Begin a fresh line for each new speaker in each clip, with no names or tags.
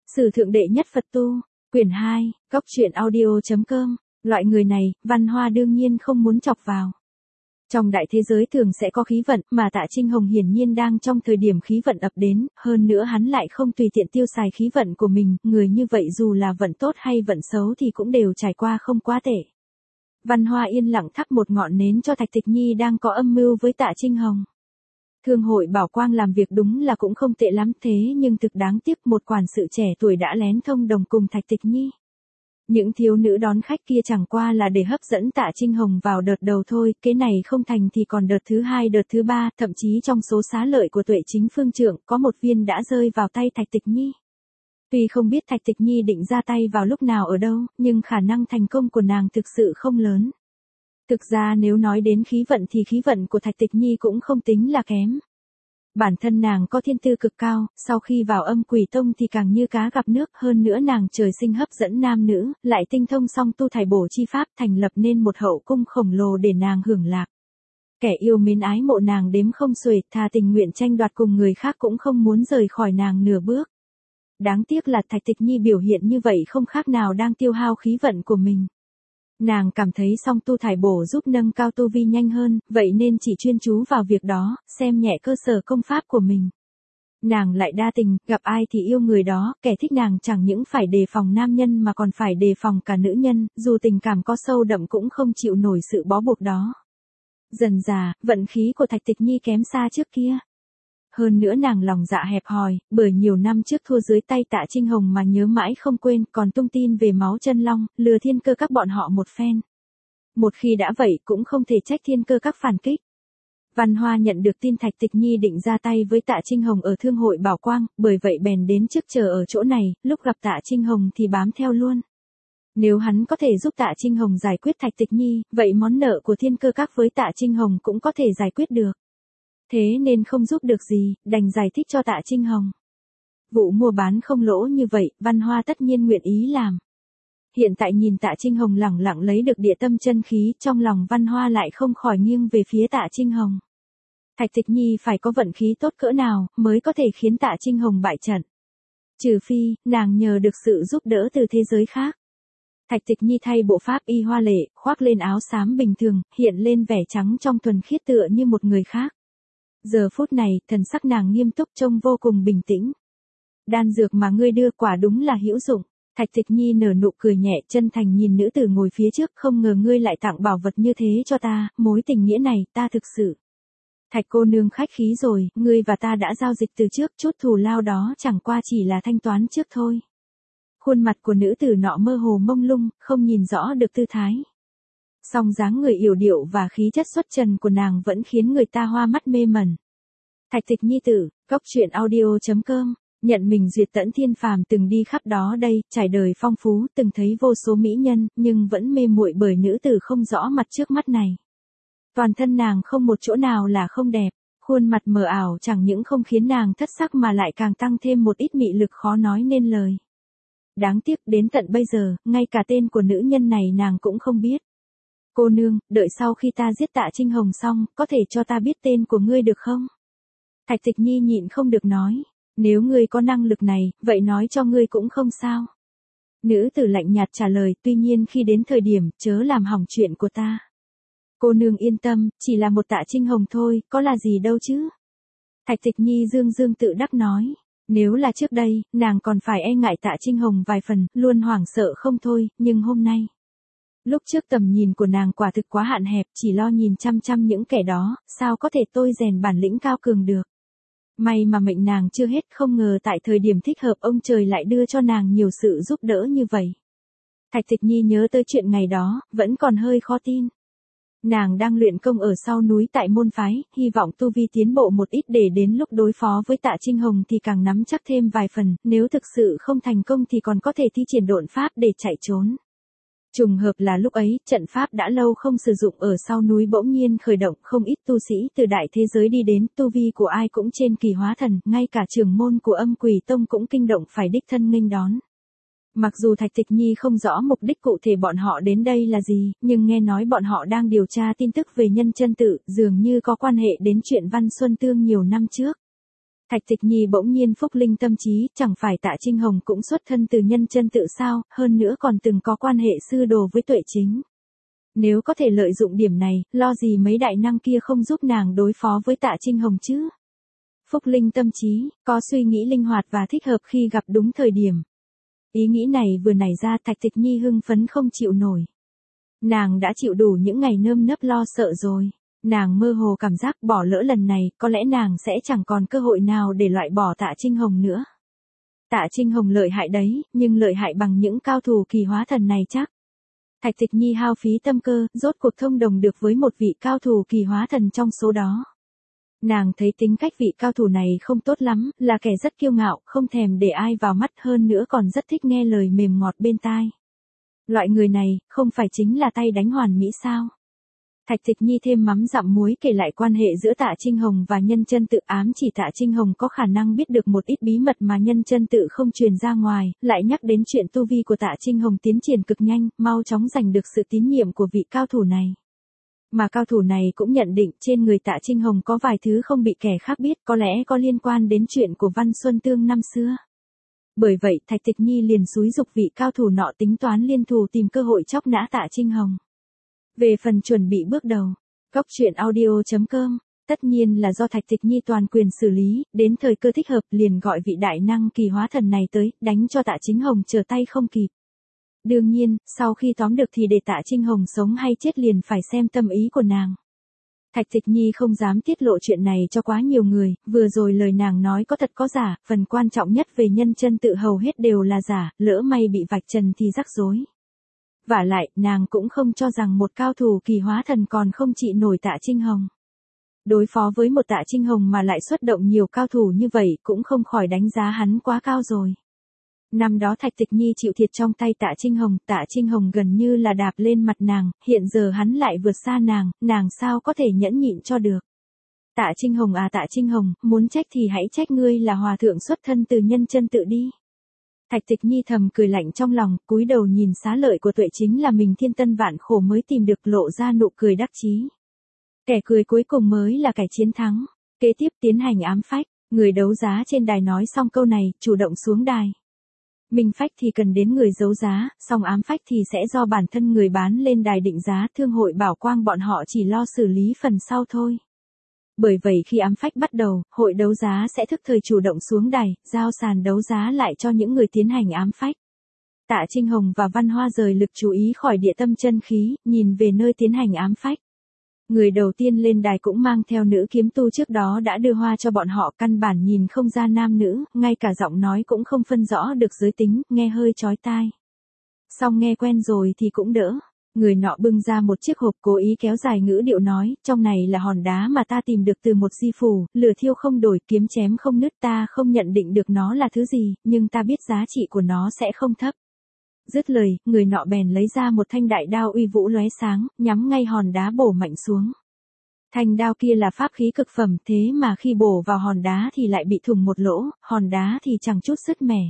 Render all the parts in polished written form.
Sử thượng đệ nhất Phật tu, quyển 2, góc truyện audio.com, loại người này, Văn Hoa đương nhiên không muốn chọc vào. Trong đại thế giới thường sẽ có khí vận, mà Tạ Trinh Hồng hiển nhiên đang trong thời điểm khí vận ập đến, hơn nữa hắn lại không tùy tiện tiêu xài khí vận của mình, người như vậy dù là vận tốt hay vận xấu thì cũng đều trải qua không quá tệ. Văn Hoa yên lặng thắp một ngọn nến cho Thạch Tịch Nhi đang có âm mưu với Tạ Trinh Hồng. Thương hội Bảo Quang làm việc đúng là cũng không tệ lắm, thế nhưng thực đáng tiếc một quản sự trẻ tuổi đã lén thông đồng cùng Thạch Tịch Nhi. Những thiếu nữ đón khách kia chẳng qua là để hấp dẫn Tạ Trinh Hồng vào đợt đầu thôi, cái này không thành thì còn đợt thứ 2, đợt thứ 3, thậm chí trong số xá lợi của Tuệ Chính Phương Trượng có một viên đã rơi vào tay Thạch Tịch Nhi. Tuy không biết Thạch Tịch Nhi định ra tay vào lúc nào ở đâu, nhưng khả năng thành công của nàng thực sự không lớn. Thực ra nếu nói đến khí vận thì khí vận của Thạch Tịch Nhi cũng không tính là kém. Bản thân nàng có thiên tư cực cao, sau khi vào Âm Quỷ Tông thì càng như cá gặp nước, hơn nữa nàng trời sinh hấp dẫn nam nữ, lại tinh thông song tu thải bổ chi pháp, thành lập nên một hậu cung khổng lồ để nàng hưởng lạc. Kẻ yêu mến ái mộ nàng đếm không xuể, thà tình nguyện tranh đoạt cùng người khác cũng không muốn rời khỏi nàng nửa bước. Đáng tiếc là Thạch Tịch Nhi biểu hiện như vậy không khác nào đang tiêu hao khí vận của mình. Nàng cảm thấy song tu thải bổ giúp nâng cao tu vi nhanh hơn, vậy nên chỉ chuyên chú vào việc đó, xem nhẹ cơ sở công pháp của mình. Nàng lại đa tình, gặp ai thì yêu người đó, kẻ thích nàng chẳng những phải đề phòng nam nhân mà còn phải đề phòng cả nữ nhân, dù tình cảm có sâu đậm cũng không chịu nổi sự bó buộc đó. Dần dà, vận khí của Thạch Tịch Nhi kém xa trước kia. Hơn nữa nàng lòng dạ hẹp hòi, bởi nhiều năm trước thua dưới tay Tạ Trinh Hồng mà nhớ mãi không quên, còn tung tin về máu chân long, lừa Thiên Cơ Các bọn họ một phen. Một khi đã vậy cũng không thể trách Thiên Cơ Các phản kích. Văn Hoa nhận được tin Thạch Tịch Nhi định ra tay với Tạ Trinh Hồng ở Thương hội Bảo Quang, bởi vậy bèn đến trước chờ ở chỗ này, lúc gặp Tạ Trinh Hồng thì bám theo luôn. Nếu hắn có thể giúp Tạ Trinh Hồng giải quyết Thạch Tịch Nhi, vậy món nợ của Thiên Cơ Các với Tạ Trinh Hồng cũng có thể giải quyết được. Thế nên không giúp được gì, đành giải thích cho Tạ Trinh Hồng. Vụ mua bán không lỗ như vậy, Văn Hoa tất nhiên nguyện ý làm. Hiện tại nhìn Tạ Trinh Hồng lẳng lặng lấy được địa tâm chân khí, trong lòng Văn Hoa lại không khỏi nghiêng về phía Tạ Trinh Hồng. Thạch Tịch Nhi phải có vận khí tốt cỡ nào, mới có thể khiến Tạ Trinh Hồng bại trận. Trừ phi, nàng nhờ được sự giúp đỡ từ thế giới khác. Thạch Tịch Nhi thay bộ pháp y hoa lệ, khoác lên áo xám bình thường, hiện lên vẻ trắng trong thuần khiết tựa như một người khác. Giờ phút này, thần sắc nàng nghiêm túc trông vô cùng bình tĩnh. Đan dược mà ngươi đưa quả đúng là hữu dụng. Thạch Tịch Nhi nở nụ cười nhẹ, chân thành nhìn nữ tử ngồi phía trước, không ngờ ngươi lại tặng bảo vật như thế cho ta, mối tình nghĩa này ta thực sự. Thạch cô nương khách khí rồi, ngươi và ta đã giao dịch từ trước, chút thù lao đó chẳng qua chỉ là thanh toán trước thôi. Khuôn mặt của nữ tử nọ mơ hồ mông lung, không nhìn rõ được tư thái. Song dáng người yểu điệu và khí chất xuất trần của nàng vẫn khiến người ta hoa mắt mê mẩn. Thạch Tịch Nhi tử, góc truyện audio.com, nhận mình duyệt tẫn thiên phàm từng đi khắp đó đây, trải đời phong phú, từng thấy vô số mỹ nhân, nhưng vẫn mê muội bởi nữ tử không rõ mặt trước mắt này. Toàn thân nàng không một chỗ nào là không đẹp, khuôn mặt mờ ảo chẳng những không khiến nàng thất sắc mà lại càng tăng thêm một ít mị lực khó nói nên lời. Đáng tiếc đến tận bây giờ, ngay cả tên của nữ nhân này nàng cũng không biết. Cô nương, đợi sau khi ta giết Tạ Trinh Hồng xong, có thể cho ta biết tên của ngươi được không? Thạch Tịch Nhi nhịn không được nói, nếu ngươi có năng lực này, vậy nói cho ngươi cũng không sao. Nữ tử lạnh nhạt trả lời, tuy nhiên khi đến thời điểm, chớ làm hỏng chuyện của ta. Cô nương yên tâm, chỉ là một Tạ Trinh Hồng thôi, có là gì đâu chứ? Thạch Tịch Nhi dương dương tự đắc nói, nếu là trước đây, nàng còn phải e ngại Tạ Trinh Hồng vài phần, luôn hoảng sợ không thôi, nhưng hôm nay. Lúc trước tầm nhìn của nàng quả thực quá hạn hẹp, chỉ lo nhìn chăm chăm những kẻ đó, sao có thể tôi rèn bản lĩnh cao cường được. May mà mệnh nàng chưa hết, không ngờ tại thời điểm thích hợp ông trời lại đưa cho nàng nhiều sự giúp đỡ như vậy. Thạch Tịch Nhi nhớ tới chuyện ngày đó, vẫn còn hơi khó tin. Nàng đang luyện công ở sau núi tại môn phái, hy vọng tu vi tiến bộ một ít để đến lúc đối phó với Tạ Trinh Hồng thì càng nắm chắc thêm vài phần, nếu thực sự không thành công thì còn có thể thi triển độn pháp để chạy trốn. Trùng hợp là lúc ấy, trận pháp đã lâu không sử dụng ở sau núi bỗng nhiên khởi động, không ít tu sĩ từ đại thế giới đi đến, tu vi của ai cũng trên kỳ hóa thần, ngay cả trưởng môn của Âm Quỷ Tông cũng kinh động phải đích thân nghênh đón. Mặc dù Thạch Tịch Nhi không rõ mục đích cụ thể bọn họ đến đây là gì, nhưng nghe nói bọn họ đang điều tra tin tức về Nhân Chân Tự, dường như có quan hệ đến chuyện Văn Xuân Tương nhiều năm trước. Thạch Tịch Nhi bỗng nhiên phúc linh tâm trí, chẳng phải Tạ Trinh Hồng cũng xuất thân từ nhân chân tự sao, hơn nữa còn từng có quan hệ sư đồ với Tuệ Chính. Nếu có thể lợi dụng điểm này, lo gì mấy đại năng kia không giúp nàng đối phó với Tạ Trinh Hồng chứ? Phúc linh tâm trí, có suy nghĩ linh hoạt và thích hợp khi gặp đúng thời điểm. Ý nghĩ này vừa nảy ra, Thạch Tịch Nhi hưng phấn không chịu nổi. Nàng đã chịu đủ những ngày nơm nớp lo sợ rồi. Nàng mơ hồ cảm giác bỏ lỡ lần này, có lẽ nàng sẽ chẳng còn cơ hội nào để loại bỏ Tạ Trinh Hồng nữa. Tạ Trinh Hồng lợi hại đấy, nhưng lợi hại bằng những cao thủ kỳ hóa thần này chắc. Thạch Tịch Nhi hao phí tâm cơ, rốt cuộc thông đồng được với một vị cao thủ kỳ hóa thần trong số đó. Nàng thấy tính cách vị cao thủ này không tốt lắm, là kẻ rất kiêu ngạo, không thèm để ai vào mắt, hơn nữa còn rất thích nghe lời mềm ngọt bên tai. Loại người này, không phải chính là tay đánh hoàn mỹ sao? Thạch Tịch Nhi thêm mắm dặm muối kể lại quan hệ giữa Tạ Trinh Hồng và nhân chân tự, ám chỉ Tạ Trinh Hồng có khả năng biết được một ít bí mật mà nhân chân tự không truyền ra ngoài, lại nhắc đến chuyện tu vi của Tạ Trinh Hồng tiến triển cực nhanh, mau chóng giành được sự tín nhiệm của vị cao thủ này. Mà cao thủ này cũng nhận định trên người Tạ Trinh Hồng có vài thứ không bị kẻ khác biết, có lẽ có liên quan đến chuyện của Văn Xuân Tương năm xưa. Bởi vậy Thạch Tịch Nhi liền xúi giục vị cao thủ nọ tính toán liên thủ tìm cơ hội chóc nã Tạ Trinh Hồng. Về phần chuẩn bị bước đầu, Góc Truyện Audio.com, tất nhiên là do Thạch Tịch Nhi toàn quyền xử lý, đến thời cơ thích hợp liền gọi vị đại năng kỳ hóa thần này tới, đánh cho Tạ Trinh Hồng trở tay không kịp. Đương nhiên, sau khi tóm được thì để Tạ Trinh Hồng sống hay chết liền phải xem tâm ý của nàng. Thạch Tịch Nhi không dám tiết lộ chuyện này cho quá nhiều người, vừa rồi lời nàng nói có thật có giả, phần quan trọng nhất về nhân chân tự hầu hết đều là giả, lỡ may bị vạch trần thì rắc rối. Vả lại, nàng cũng không cho rằng một cao thủ kỳ hóa thần còn không trị nổi Tạ Trinh Hồng. Đối phó với một Tạ Trinh Hồng mà lại xuất động nhiều cao thủ như vậy cũng không khỏi đánh giá hắn quá cao rồi. Năm đó Thạch Tịch Nhi chịu thiệt trong tay Tạ Trinh Hồng gần như là đạp lên mặt nàng, hiện giờ hắn lại vượt xa nàng sao có thể nhẫn nhịn cho được. Tạ Trinh Hồng à Tạ Trinh Hồng, muốn trách thì hãy trách ngươi là hòa thượng xuất thân từ nhân chân tự đi. Thạch Tịch Nhi thầm cười lạnh trong lòng, cúi đầu nhìn xá lợi của Tuệ Chính là mình thiên tân vạn khổ mới tìm được, lộ ra nụ cười đắc chí. Kẻ cười cuối cùng mới là kẻ chiến thắng. Kế tiếp tiến hành ám phách, người đấu giá trên đài nói xong câu này, chủ động xuống đài. Minh phách thì cần đến người đấu giá, xong ám phách thì sẽ do bản thân người bán lên đài định giá, thương hội Bảo Quang bọn họ chỉ lo xử lý phần sau thôi. Bởi vậy khi ám phách bắt đầu, hội đấu giá sẽ thức thời chủ động xuống đài, giao sàn đấu giá lại cho những người tiến hành ám phách. Tạ Trinh Hồng và Văn Hoa rời lực chú ý khỏi địa tâm chân khí, nhìn về nơi tiến hành ám phách. Người đầu tiên lên đài cũng mang theo nữ kiếm tu trước đó đã đưa hoa cho bọn họ, căn bản nhìn không ra nam nữ, ngay cả giọng nói cũng không phân rõ được giới tính, nghe hơi chói tai. Xong nghe quen rồi thì cũng đỡ. Người nọ bưng ra một chiếc hộp, cố ý kéo dài ngữ điệu nói, trong này là hòn đá mà ta tìm được từ một di phủ, lửa thiêu không đổi, kiếm chém không nứt, ta không nhận định được nó là thứ gì, nhưng ta biết giá trị của nó sẽ không thấp. Dứt lời, người nọ bèn lấy ra một thanh đại đao uy vũ lóe sáng, nhắm ngay hòn đá bổ mạnh xuống. Thanh đao kia là pháp khí cực phẩm, thế mà khi bổ vào hòn đá thì lại bị thủng một lỗ, hòn đá thì chẳng chút sứt mẻ.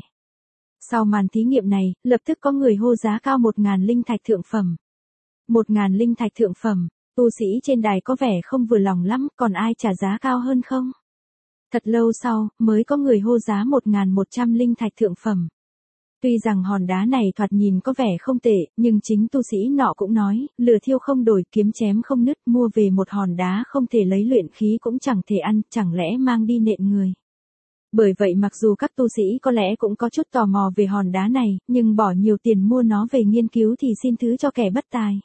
Sau màn thí nghiệm này, lập tức có người hô giá cao 1.000 linh thạch thượng phẩm. 1.000 linh thạch thượng phẩm, tu sĩ trên đài có vẻ không vừa lòng lắm, còn ai trả giá cao hơn không? Thật lâu sau, mới có người hô giá 1.100 linh thạch thượng phẩm. Tuy rằng hòn đá này thoạt nhìn có vẻ không tệ, nhưng chính tu sĩ nọ cũng nói, lửa thiêu không đổi, kiếm chém không nứt, mua về một hòn đá không thể lấy luyện khí cũng chẳng thể ăn, chẳng lẽ mang đi nện người. Bởi vậy mặc dù các tu sĩ có lẽ cũng có chút tò mò về hòn đá này, nhưng bỏ nhiều tiền mua nó về nghiên cứu thì xin thứ cho kẻ bất tài.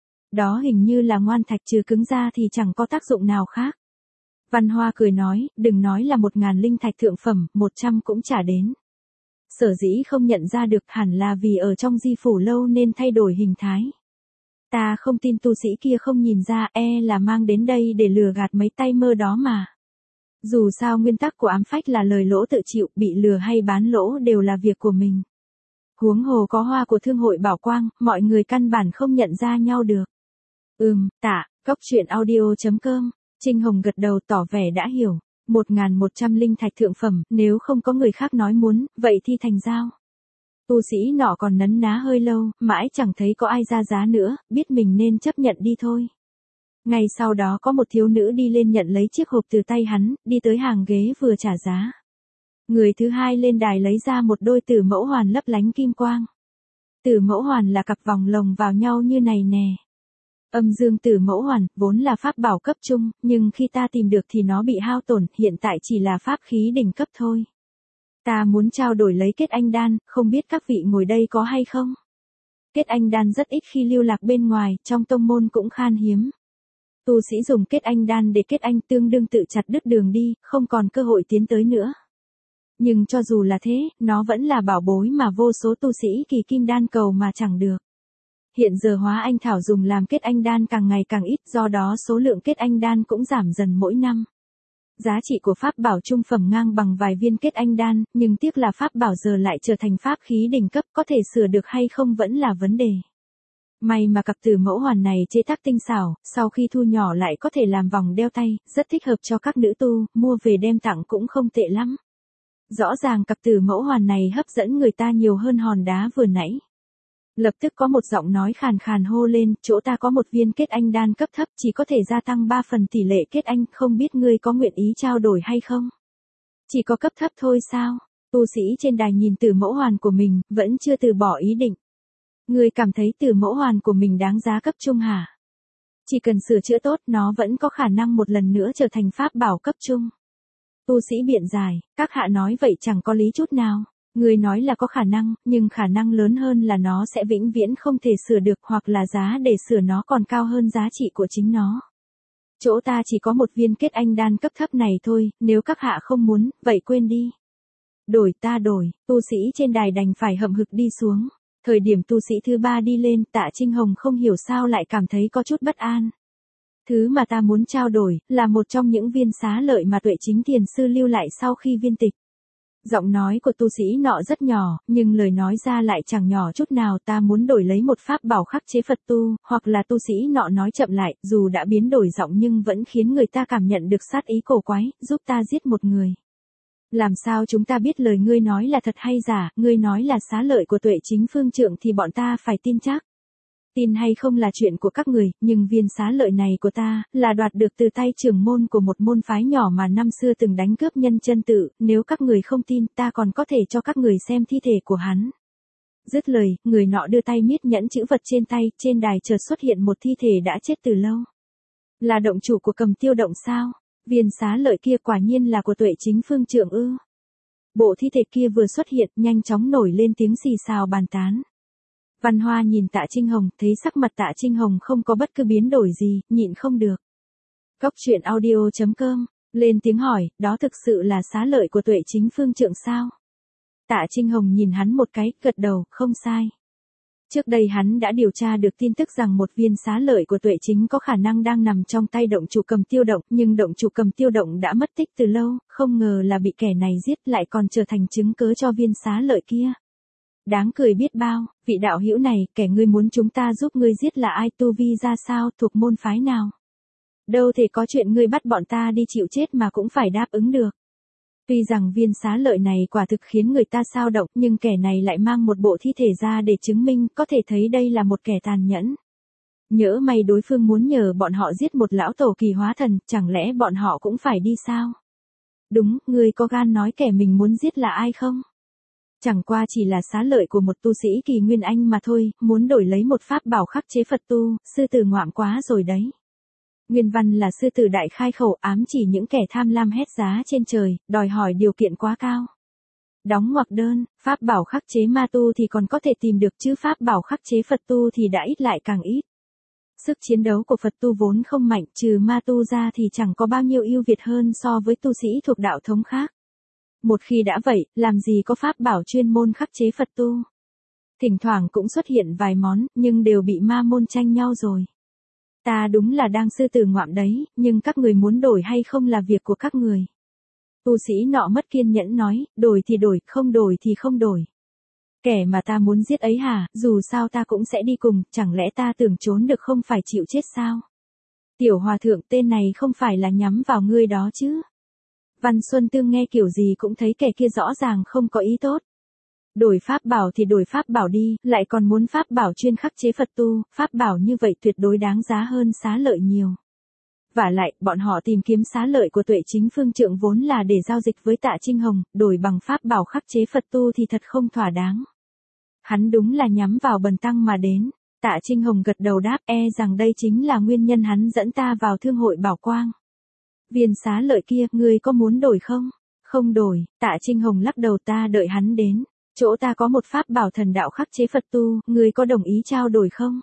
Đó hình như là ngoan thạch, trừ cứng ra thì chẳng có tác dụng nào khác. Văn Hoa cười nói, đừng nói là 1.000 linh thạch thượng phẩm, 100 cũng trả đến. Sở dĩ không nhận ra được hẳn là vì ở trong di phủ lâu nên thay đổi hình thái. Ta không tin tu sĩ kia không nhìn ra, là mang đến đây để lừa gạt mấy tay mơ đó mà. Dù sao nguyên tắc của ám phách là lời lỗ tự chịu, bị lừa hay bán lỗ đều là việc của mình. Huống hồ có hoa của thương hội Bảo Quang, mọi người căn bản không nhận ra nhau được. Tạ, Góc Truyện Audio.com, Trinh Hồng gật đầu tỏ vẻ đã hiểu. 1.100 linh thạch thượng phẩm, nếu không có người khác nói muốn, vậy thì thành giao. Tu sĩ nọ còn nấn ná hơi lâu, mãi chẳng thấy có ai ra giá nữa, biết mình nên chấp nhận đi thôi. Ngay sau đó có một thiếu nữ đi lên nhận lấy chiếc hộp từ tay hắn, đi tới hàng ghế vừa trả giá. Người thứ hai lên đài lấy ra một đôi tử mẫu hoàn lấp lánh kim quang. Tử mẫu hoàn là cặp vòng lồng vào nhau như này nè. Âm dương tử mẫu hoàn, vốn là pháp bảo cấp trung, nhưng khi ta tìm được thì nó bị hao tổn, hiện tại chỉ là pháp khí đỉnh cấp thôi. Ta muốn trao đổi lấy kết anh đan, không biết các vị ngồi đây có hay không? Kết anh đan rất ít khi lưu lạc bên ngoài, trong tông môn cũng khan hiếm. Tu sĩ dùng kết anh đan để kết anh tương đương tự chặt đứt đường đi, không còn cơ hội tiến tới nữa. Nhưng cho dù là thế, nó vẫn là bảo bối mà vô số tu sĩ kỳ kim đan cầu mà chẳng được. Hiện giờ hóa anh thảo dùng làm kết anh đan càng ngày càng ít, do đó số lượng kết anh đan cũng giảm dần mỗi năm. Giá trị của pháp bảo trung phẩm ngang bằng vài viên kết anh đan, nhưng tiếc là pháp bảo giờ lại trở thành pháp khí đỉnh cấp, có thể sửa được hay không vẫn là vấn đề. May mà cặp tử mẫu hoàn này chế tác tinh xảo, sau khi thu nhỏ lại có thể làm vòng đeo tay, rất thích hợp cho các nữ tu, mua về đem tặng cũng không tệ lắm. Rõ ràng cặp tử mẫu hoàn này hấp dẫn người ta nhiều hơn hòn đá vừa nãy. Lập tức có một giọng nói khàn khàn hô lên, chỗ ta có một viên kết anh đan cấp thấp chỉ có thể gia tăng 3 phần tỷ lệ kết anh, không biết ngươi có nguyện ý trao đổi hay không? Chỉ có cấp thấp thôi sao? Tu sĩ trên đài nhìn tử mẫu hoàn của mình, vẫn chưa từ bỏ ý định. Ngươi cảm thấy tử mẫu hoàn của mình đáng giá cấp trung hả? Chỉ cần sửa chữa tốt, nó vẫn có khả năng một lần nữa trở thành pháp bảo cấp trung. Tu sĩ biện giải, các hạ nói vậy chẳng có lý chút nào. Người nói là có khả năng, nhưng khả năng lớn hơn là nó sẽ vĩnh viễn không thể sửa được, hoặc là giá để sửa nó còn cao hơn giá trị của chính nó. Chỗ ta chỉ có một viên kết anh đan cấp thấp này thôi, nếu các hạ không muốn, vậy quên đi. Đổi ta đổi, tu sĩ trên đài đành phải hậm hực đi xuống. Thời điểm tu sĩ thứ ba đi lên, Tạ Trinh Hồng không hiểu sao lại cảm thấy có chút bất an. Thứ mà ta muốn trao đổi, là một trong những viên xá lợi mà Tuệ Chính Thiền Sư lưu lại sau khi viên tịch. Giọng nói của tu sĩ nọ rất nhỏ, nhưng lời nói ra lại chẳng nhỏ chút nào. Ta muốn đổi lấy một pháp bảo khắc chế Phật tu, hoặc là tu sĩ nọ nói chậm lại, dù đã biến đổi giọng nhưng vẫn khiến người ta cảm nhận được sát ý cổ quái, giúp ta giết một người. Làm sao chúng ta biết lời ngươi nói là thật hay giả, ngươi nói là xá lợi của Tuệ Chính Phương Trượng thì bọn ta phải tin chắc. Tin hay không là chuyện của các người, nhưng viên xá lợi này của ta, là đoạt được từ tay trưởng môn của một môn phái nhỏ mà năm xưa từng đánh cướp nhân chân tự, nếu các người không tin, ta còn có thể cho các người xem thi thể của hắn. Dứt lời, người nọ đưa tay miết nhẫn chữ vật trên tay, trên đài chợt xuất hiện một thi thể đã chết từ lâu. Là động chủ của Cầm Tiêu Động sao? Viên xá lợi kia quả nhiên là của Tuệ Chính Phương Trượng ư? Bộ thi thể kia vừa xuất hiện, nhanh chóng nổi lên tiếng xì xào bàn tán. Văn Hoa nhìn Tạ Trinh Hồng, thấy sắc mặt Tạ Trinh Hồng không có bất cứ biến đổi gì, nhịn không được. Góc truyện audio.com, lên tiếng hỏi, đó thực sự là xá lợi của Tuệ Chính Phương Trượng sao? Tạ Trinh Hồng nhìn hắn một cái, gật đầu, không sai. Trước đây hắn đã điều tra được tin tức rằng một viên xá lợi của Tuệ Chính có khả năng đang nằm trong tay động chủ Cầm Tiêu Động, nhưng động chủ Cầm Tiêu Động đã mất tích từ lâu, không ngờ là bị kẻ này giết, lại còn trở thành chứng cớ cho viên xá lợi kia. Đáng cười biết bao, vị đạo hữu này, kẻ ngươi muốn chúng ta giúp ngươi giết là ai, tu vi ra sao, thuộc môn phái nào? Đâu thể có chuyện ngươi bắt bọn ta đi chịu chết mà cũng phải đáp ứng được. Tuy rằng viên xá lợi này quả thực khiến người ta xao động, nhưng kẻ này lại mang một bộ thi thể ra để chứng minh, có thể thấy đây là một kẻ tàn nhẫn. Nhỡ may đối phương muốn nhờ bọn họ giết một lão tổ kỳ hóa thần, chẳng lẽ bọn họ cũng phải đi sao? Đúng, ngươi có gan nói kẻ mình muốn giết là ai không? Chẳng qua chỉ là xá lợi của một tu sĩ kỳ nguyên anh mà thôi, muốn đổi lấy một pháp bảo khắc chế Phật tu, sư tử ngoạm quá rồi đấy. Nguyên văn là sư tử đại khai khẩu, ám chỉ những kẻ tham lam hét giá trên trời, đòi hỏi điều kiện quá cao. Đóng ngoặc đơn, pháp bảo khắc chế ma tu thì còn có thể tìm được chứ pháp bảo khắc chế Phật tu thì đã ít lại càng ít. Sức chiến đấu của Phật tu vốn không mạnh, trừ ma tu ra thì chẳng có bao nhiêu ưu việt hơn so với tu sĩ thuộc đạo thống khác. Một khi đã vậy, làm gì có pháp bảo chuyên môn khắc chế Phật tu. Thỉnh thoảng cũng xuất hiện vài món, nhưng đều bị ma môn tranh nhau rồi. Ta đúng là đang sư tử ngoạm đấy, nhưng các người muốn đổi hay không là việc của các người. Tu sĩ nọ mất kiên nhẫn nói, đổi thì đổi, không đổi thì không đổi. Kẻ mà ta muốn giết ấy hả, dù sao ta cũng sẽ đi cùng, chẳng lẽ ta tưởng trốn được không phải chịu chết sao? Tiểu hòa thượng tên này không phải là nhắm vào ngươi đó chứ? Văn Xuân Tương nghe kiểu gì cũng thấy kẻ kia rõ ràng không có ý tốt. Đổi pháp bảo thì đổi pháp bảo đi, lại còn muốn pháp bảo chuyên khắc chế Phật tu, pháp bảo như vậy tuyệt đối đáng giá hơn xá lợi nhiều. Vả lại, bọn họ tìm kiếm xá lợi của Tuệ Chính Phương Trượng vốn là để giao dịch với Tạ Trinh Hồng, đổi bằng pháp bảo khắc chế Phật tu thì thật không thỏa đáng. Hắn đúng là nhắm vào bần tăng mà đến. Tạ Trinh Hồng gật đầu đáp rằng đây chính là nguyên nhân hắn dẫn ta vào thương hội Bảo Quang. Viên xá lợi kia, ngươi có muốn đổi không? Không đổi, Tạ Trinh Hồng lắc đầu, ta đợi hắn đến. Chỗ ta có một pháp bảo thần đạo khắc chế Phật tu, ngươi có đồng ý trao đổi không?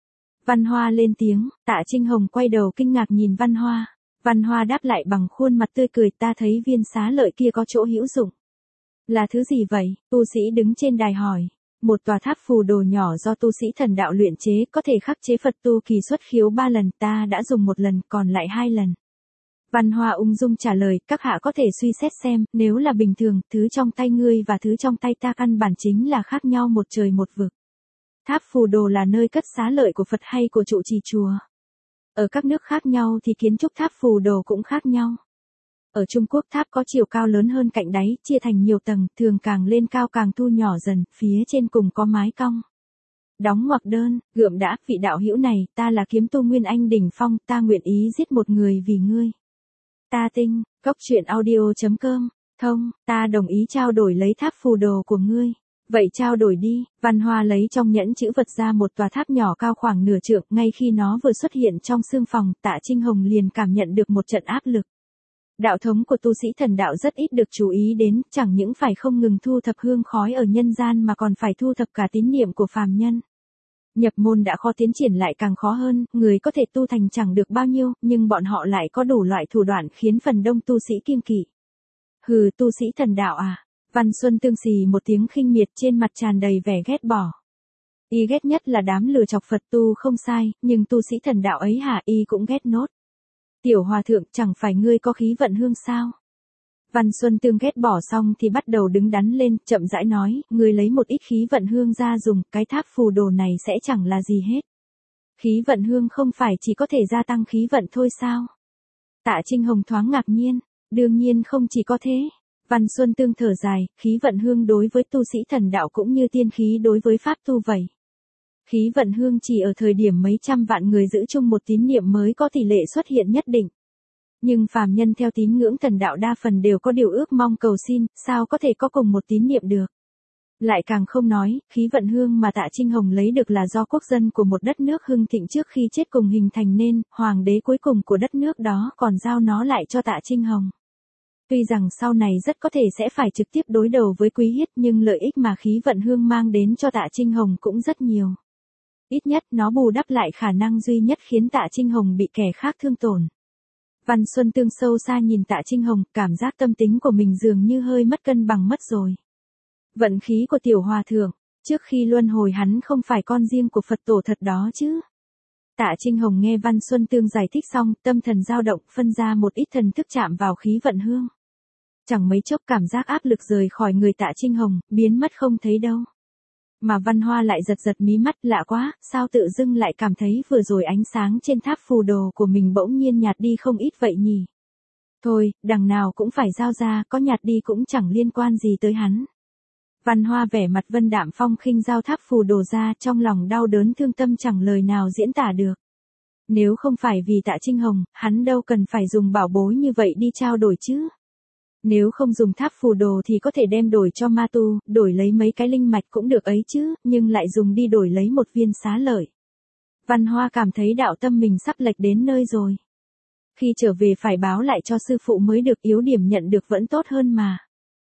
Văn Hoa lên tiếng, Tạ Trinh Hồng quay đầu kinh ngạc nhìn Văn Hoa. Văn Hoa đáp lại bằng khuôn mặt tươi cười, ta thấy viên xá lợi kia có chỗ hữu dụng. Là thứ gì vậy? Tu sĩ đứng trên đài hỏi. Một tòa tháp phù đồ nhỏ do tu sĩ thần đạo luyện chế, có thể khắc chế Phật tu kỳ xuất khiếu 3 lần, ta đã dùng 1 lần, còn lại 2 lần. Văn Hoa ung dung trả lời, các hạ có thể suy xét xem, nếu là bình thường, thứ trong tay ngươi và thứ trong tay ta căn bản chính là khác nhau một trời một vực. Tháp phù đồ là nơi cất xá lợi của Phật hay của trụ trì chùa. Ở các nước khác nhau thì kiến trúc tháp phù đồ cũng khác nhau. Ở Trung Quốc tháp có chiều cao lớn hơn cạnh đáy, chia thành nhiều tầng, thường càng lên cao càng thu nhỏ dần, phía trên cùng có mái cong. Đóng ngoặc đơn, gượm đã, vị đạo hữu này, ta là kiếm tu Nguyên Anh đỉnh phong, ta nguyện ý giết một người vì ngươi. Ta tinh, coctruyện.audio.com, thông, ta đồng ý trao đổi lấy tháp phù đồ của ngươi. Vậy trao đổi đi. Văn Hoa lấy trong nhẫn chữ vật ra một tòa tháp nhỏ cao khoảng nửa trượng, ngay khi nó vừa xuất hiện trong xương phòng, Tạ Trinh Hồng liền cảm nhận được một trận áp lực. Đạo thống của tu sĩ thần đạo rất ít được chú ý đến, chẳng những phải không ngừng thu thập hương khói ở nhân gian mà còn phải thu thập cả tín niệm của phàm nhân. Nhập môn đã khó, tiến triển lại càng khó hơn, người có thể tu thành chẳng được bao nhiêu, nhưng bọn họ lại có đủ loại thủ đoạn khiến phần đông tu sĩ kiêng kỵ. Hừ, tu sĩ thần đạo à? Văn Xuân Tương xì một tiếng khinh miệt, trên mặt tràn đầy vẻ ghét bỏ. Y ghét nhất là đám lừa chọc Phật tu không sai, nhưng tu sĩ thần đạo ấy hả, y cũng ghét nốt. Tiểu hòa thượng, chẳng phải ngươi có khí vận hương sao? Văn Xuân Tương ghét bỏ xong thì bắt đầu đứng đắn lên, chậm rãi nói, ngươi lấy một ít khí vận hương ra dùng, cái tháp phù đồ này sẽ chẳng là gì hết. Khí vận hương không phải chỉ có thể gia tăng khí vận thôi sao? Tạ Trinh Hồng thoáng ngạc nhiên, đương nhiên không chỉ có thế. Văn Xuân Tương thở dài, khí vận hương đối với tu sĩ thần đạo cũng như tiên khí đối với pháp tu vậy. Khí vận hương chỉ ở thời điểm mấy trăm vạn người giữ chung một tín niệm mới có tỷ lệ xuất hiện nhất định. Nhưng phàm nhân theo tín ngưỡng thần đạo đa phần đều có điều ước mong cầu xin, sao có thể có cùng một tín niệm được. Lại càng không nói, khí vận hương mà Tạ Trinh Hồng lấy được là do quốc dân của một đất nước hưng thịnh trước khi chết cùng hình thành nên, hoàng đế cuối cùng của đất nước đó còn giao nó lại cho Tạ Trinh Hồng. Tuy rằng sau này rất có thể sẽ phải trực tiếp đối đầu với Quý Hiết, nhưng lợi ích mà khí vận hương mang đến cho Tạ Trinh Hồng cũng rất nhiều. Ít nhất nó bù đắp lại khả năng duy nhất khiến Tạ Trinh Hồng bị kẻ khác thương tổn. Văn Xuân Tương sâu xa nhìn Tạ Trinh Hồng, cảm giác tâm tính của mình dường như hơi mất cân bằng mất rồi. Vận khí của tiểu hòa thượng, trước khi luân hồi hắn không phải con riêng của Phật tổ thật đó chứ. Tạ Trinh Hồng nghe Văn Xuân Tương giải thích xong, tâm thần dao động, phân ra một ít thần thức chạm vào khí vận hương. Chẳng mấy chốc cảm giác áp lực rời khỏi người Tạ Trinh Hồng, biến mất không thấy đâu. Mà Văn Hoa lại giật giật mí mắt, lạ quá, sao tự dưng lại cảm thấy vừa rồi ánh sáng trên tháp phù đồ của mình bỗng nhiên nhạt đi không ít vậy nhỉ. Thôi, đằng nào cũng phải giao ra, có nhạt đi cũng chẳng liên quan gì tới hắn. Văn Hoa vẻ mặt vân đạm phong khinh giao tháp phù đồ ra, trong lòng đau đớn thương tâm chẳng lời nào diễn tả được. Nếu không phải vì Tạ Trinh Hồng, hắn đâu cần phải dùng bảo bối như vậy đi trao đổi chứ. Nếu không dùng tháp phù đồ thì có thể đem đổi cho ma tu, đổi lấy mấy cái linh mạch cũng được ấy chứ, nhưng lại dùng đi đổi lấy một viên xá lợi. Văn Hoa cảm thấy đạo tâm mình sắp lệch đến nơi rồi. Khi trở về phải báo lại cho sư phụ mới được, yếu điểm nhận được vẫn tốt hơn mà.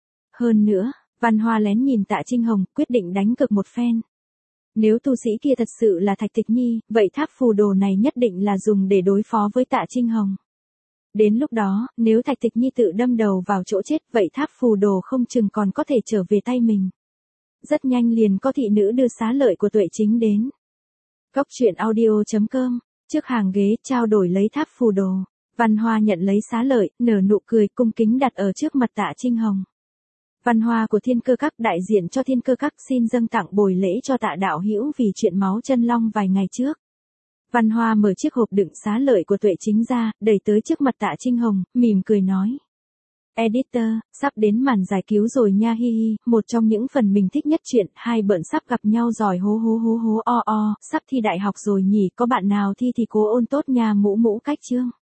Hơn nữa, Văn Hoa lén nhìn Tạ Trinh Hồng, quyết định đánh cược một phen. Nếu tu sĩ kia thật sự là Thạch Tịch Nhi, vậy tháp phù đồ này nhất định là dùng để đối phó với Tạ Trinh Hồng. Đến lúc đó, nếu Thạch Tịch Nhi tự đâm đầu vào chỗ chết, vậy tháp phù đồ không chừng còn có thể trở về tay mình. Rất nhanh liền có thị nữ đưa xá lợi của Tuệ Chính đến. Coctruyện.audio.com, trước hàng ghế trao đổi lấy tháp phù đồ. Văn Hoa nhận lấy xá lợi, nở nụ cười, cung kính đặt ở trước mặt Tạ Trinh Hồng. Văn Hoa của Thiên Cơ Các đại diện cho Thiên Cơ Các xin dâng tặng bồi lễ cho Tạ đạo hữu vì chuyện máu chân long vài ngày trước. Văn Hoa mở chiếc hộp đựng xá lợi của Tuệ Chính ra, đẩy tới trước mặt Tạ Trinh Hồng, mỉm cười nói. Editor, sắp đến màn giải cứu rồi nha hi hi, một trong những phần mình thích nhất chuyện, hai bợn sắp gặp nhau rồi hố hố hố hố o o, sắp thi đại học rồi nhỉ, có bạn nào thi thì cố ôn tốt nha mũ mũ cách chương.